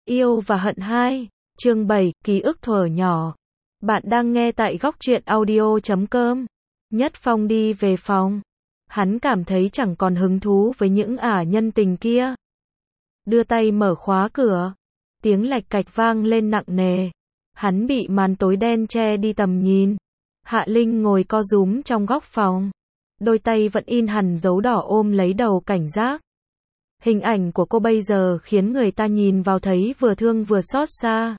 Yêu và hận 2, chương 7, ký ức thuở nhỏ. Bạn đang nghe tại góc truyện audio.com. Nhất Phong đi về phòng. Hắn cảm thấy chẳng còn hứng thú với những nhân tình kia. Đưa tay mở khóa cửa. Tiếng lạch cạch vang lên nặng nề. Hắn bị màn tối đen che đi tầm nhìn. Hạ Linh ngồi co rúm trong góc phòng. Đôi tay vẫn in hẳn dấu đỏ ôm lấy đầu cảnh giác. Hình ảnh của cô bây giờ khiến người ta nhìn vào thấy vừa thương vừa xót xa.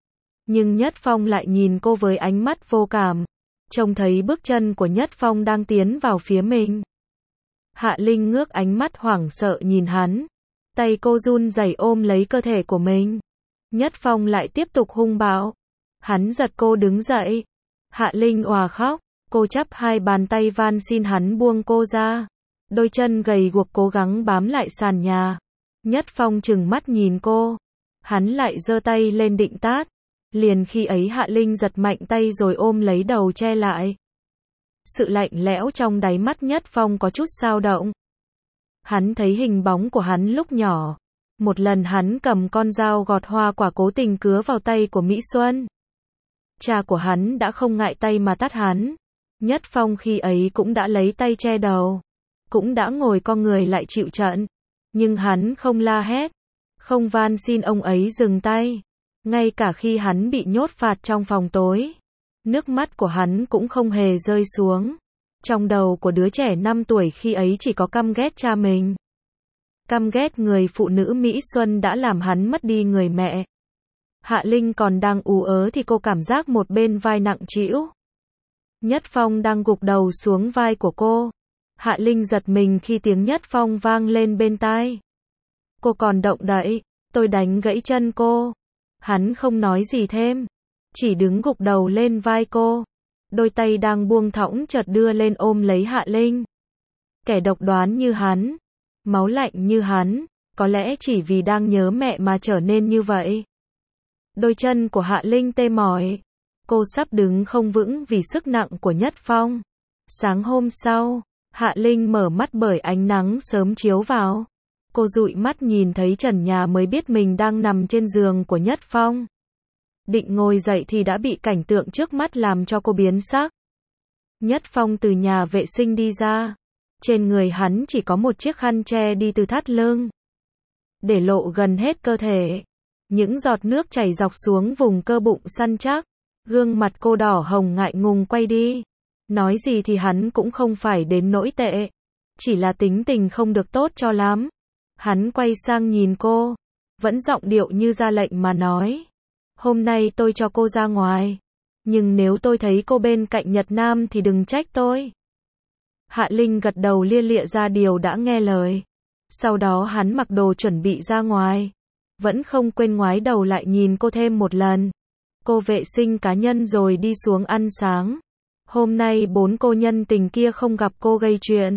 Nhưng Nhất Phong lại nhìn cô với ánh mắt vô cảm. Trông thấy bước chân của Nhất Phong đang tiến vào phía mình. Hạ Linh ngước ánh mắt hoảng sợ nhìn hắn. Tay cô run rẩy ôm lấy cơ thể của mình. Nhất Phong lại tiếp tục hung bạo. Hắn giật cô đứng dậy. Hạ Linh òa khóc. Cô chắp hai bàn tay van xin hắn buông cô ra. Đôi chân gầy guộc cố gắng bám lại sàn nhà. Nhất Phong trừng mắt nhìn cô. Hắn lại giơ tay lên định tát. Liền khi ấy Hạ Linh giật mạnh tay rồi ôm lấy đầu che lại. Sự lạnh lẽo trong đáy mắt Nhất Phong có chút dao động. Hắn thấy hình bóng của hắn lúc nhỏ. Một lần hắn cầm con dao gọt hoa quả cố tình cứa vào tay của Mỹ Xuân. Cha của hắn đã không ngại tay mà tát hắn. Nhất Phong khi ấy cũng đã lấy tay che đầu. Cũng đã ngồi co người lại chịu trận. Nhưng hắn không la hét. Không van xin ông ấy dừng tay. Ngay cả khi hắn bị nhốt phạt trong phòng tối. Nước mắt của hắn cũng không hề rơi xuống. Trong đầu của đứa trẻ 5 tuổi khi ấy chỉ có căm ghét cha mình. Căm ghét người phụ nữ Mỹ Xuân đã làm hắn mất đi người mẹ. Hạ Linh còn đang ú ớ thì cô cảm giác một bên vai nặng trĩu. Nhất Phong đang gục đầu xuống vai của cô. Hạ Linh giật mình khi tiếng Nhất Phong vang lên bên tai. Cô còn động đậy, tôi đánh gãy chân cô. Hắn không nói gì thêm, chỉ đứng gục đầu lên vai cô. Đôi tay đang buông thõng chợt đưa lên ôm lấy Hạ Linh. Kẻ độc đoán như hắn, máu lạnh như hắn, có lẽ chỉ vì đang nhớ mẹ mà trở nên như vậy. Đôi chân của Hạ Linh tê mỏi. Cô sắp đứng không vững vì sức nặng của Nhất Phong. Sáng hôm sau, Hạ Linh mở mắt bởi ánh nắng sớm chiếu vào. Cô dụi mắt nhìn thấy trần nhà mới biết mình đang nằm trên giường của Nhất Phong. Định ngồi dậy thì đã bị cảnh tượng trước mắt làm cho cô biến sắc. Nhất Phong từ nhà vệ sinh đi ra. Trên người hắn chỉ có một chiếc khăn che đi từ thắt lưng, để lộ gần hết cơ thể. Những giọt nước chảy dọc xuống vùng cơ bụng săn chắc. Gương mặt cô đỏ hồng ngại ngùng quay đi. Nói gì thì hắn cũng không phải đến nỗi tệ. Chỉ là tính tình không được tốt cho lắm. Hắn quay sang nhìn cô. Vẫn giọng điệu như ra lệnh mà nói. Hôm nay tôi cho cô ra ngoài. Nhưng nếu tôi thấy cô bên cạnh Nhật Nam thì đừng trách tôi. Hạ Linh gật đầu lia lịa ra điều đã nghe lời. Sau đó hắn mặc đồ chuẩn bị ra ngoài. Vẫn không quên ngoái đầu lại nhìn cô thêm một lần. Cô vệ sinh cá nhân rồi đi xuống ăn sáng. Hôm nay 4 cô nhân tình kia không gặp cô gây chuyện.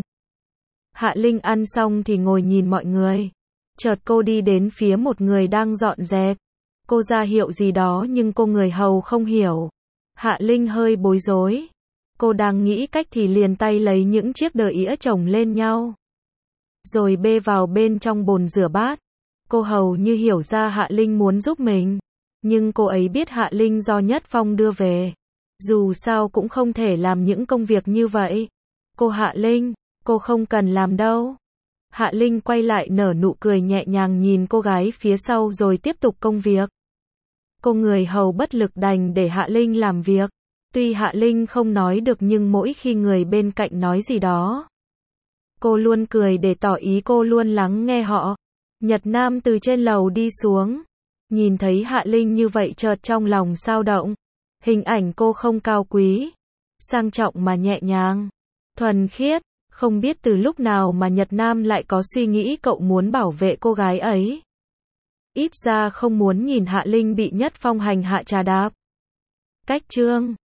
Hạ Linh ăn xong thì ngồi nhìn mọi người. Chợt cô đi đến phía một người đang dọn dẹp. Cô ra hiệu gì đó nhưng cô người hầu không hiểu. Hạ Linh hơi bối rối. Cô đang nghĩ cách thì liền tay lấy những chiếc đờ ĩa chồng lên nhau. Rồi bê vào bên trong bồn rửa bát. Cô hầu như hiểu ra Hạ Linh muốn giúp mình. Nhưng cô ấy biết Hạ Linh do Nhất Phong đưa về. Dù sao cũng không thể làm những công việc như vậy. Cô Hạ Linh, cô không cần làm đâu. Hạ Linh quay lại nở nụ cười nhẹ nhàng nhìn cô gái phía sau rồi tiếp tục công việc. Cô người hầu bất lực đành để Hạ Linh làm việc. Tuy Hạ Linh không nói được nhưng mỗi khi người bên cạnh nói gì đó, cô luôn cười để tỏ ý cô luôn lắng nghe họ. Nhật Nam từ trên lầu đi xuống. Nhìn thấy Hạ Linh như vậy chợt trong lòng xao động. Hình ảnh cô không cao quý, sang trọng mà nhẹ nhàng, thuần khiết. Không biết từ lúc nào mà Nhật Nam lại có suy nghĩ cậu muốn bảo vệ cô gái ấy. Ít ra không muốn nhìn Hạ Linh bị Nhất Phong hành hạ trà đạp. Cách chương